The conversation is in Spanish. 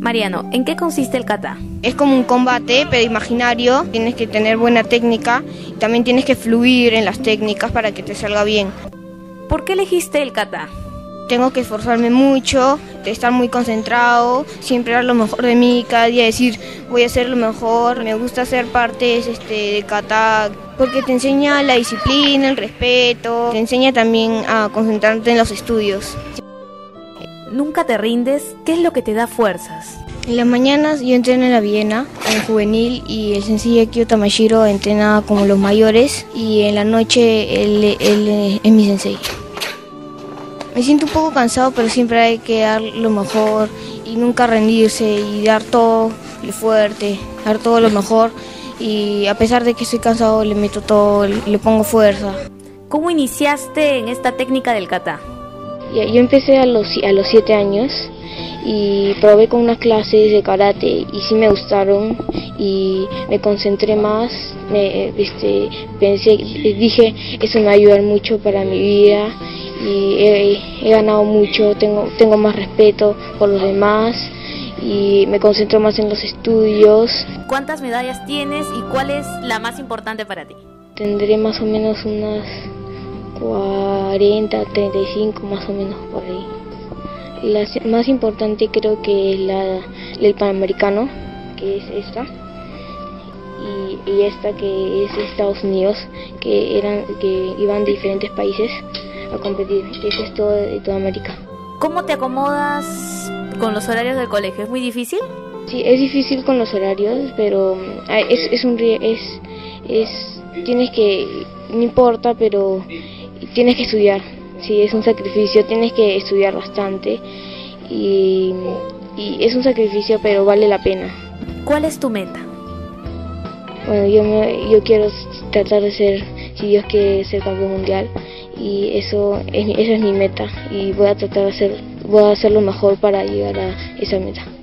Mariano, ¿en qué consiste el kata? Es como un combate, pero imaginario. Tienes que tener buena técnica y también tienes que fluir en las técnicas para que te salga bien. ¿Por qué elegiste el kata? Tengo que esforzarme mucho, de estar muy concentrado, siempre dar lo mejor de mí, cada día decir voy a hacer lo mejor. Me gusta hacer partes de kata porque te enseña la disciplina, el respeto, te enseña también a concentrarte en los estudios. ¿Nunca te rindes? ¿Qué es lo que te da fuerzas? En las mañanas yo entreno en la Viena, en juvenil, y el sensei Akio Tamashiro entrena como los mayores, y en la noche él es mi sensei. Me siento un poco cansado, pero siempre hay que dar lo mejor y nunca rendirse y dar todo lo fuerte, dar todo lo mejor, y a pesar de que estoy cansado le meto todo, le pongo fuerza. ¿Cómo iniciaste en esta técnica del kata? Yo empecé a los 7 años y probé con unas clases de karate y sí me gustaron y me concentré más, dije eso me va a ayudar mucho para mi vida y he ganado mucho, tengo más respeto por los demás y me concentro más en los estudios. ¿Cuántas medallas tienes y cuál es la más importante para ti? Tendré más o menos unas 40, 35 más o menos por ahí. La más importante creo que es el Panamericano, que es esta, y esta que es Estados Unidos, que iban de diferentes países a competir, que es todo de toda América. ¿Cómo te acomodas con los horarios del colegio? ¿Es muy difícil? Sí, es difícil con los horarios, pero tienes que, no importa, pero tienes que estudiar. Sí, es un sacrificio, tienes que estudiar bastante y es un sacrificio, pero vale la pena. ¿Cuál es tu meta? Bueno, yo quiero tratar de ser, si Dios quiere, ser campeón mundial y esa es mi meta y voy a tratar de hacer lo mejor para llegar a esa meta.